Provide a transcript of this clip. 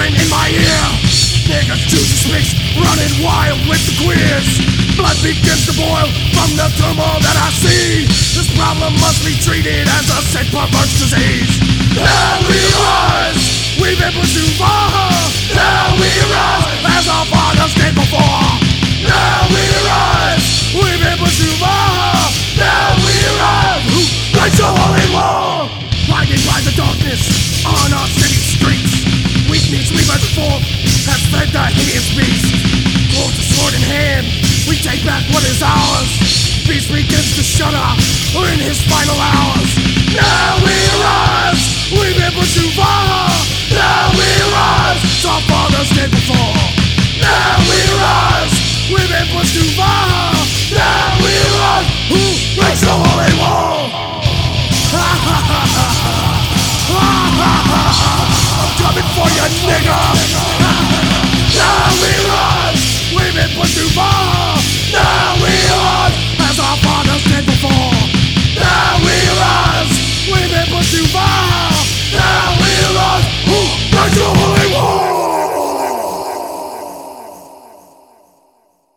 screaming in my ear. Niggas choosing speech, running wild with the queers. Blood begins to boil from the turmoil that I see. This problem must be treated as a sick, perverse disease. Now we rise, we've been put too far. Now we rise, as our fathers did before. Now we rise, we've been put too far. Now we rise, like the holy war. Blinded by the darkness on our city streets. Weakness we must forth has fed the hideous beast. Holds a sword in hand, we take back what is ours. Beast begins to shudder in his final hours. Now we rise, we've been put too far.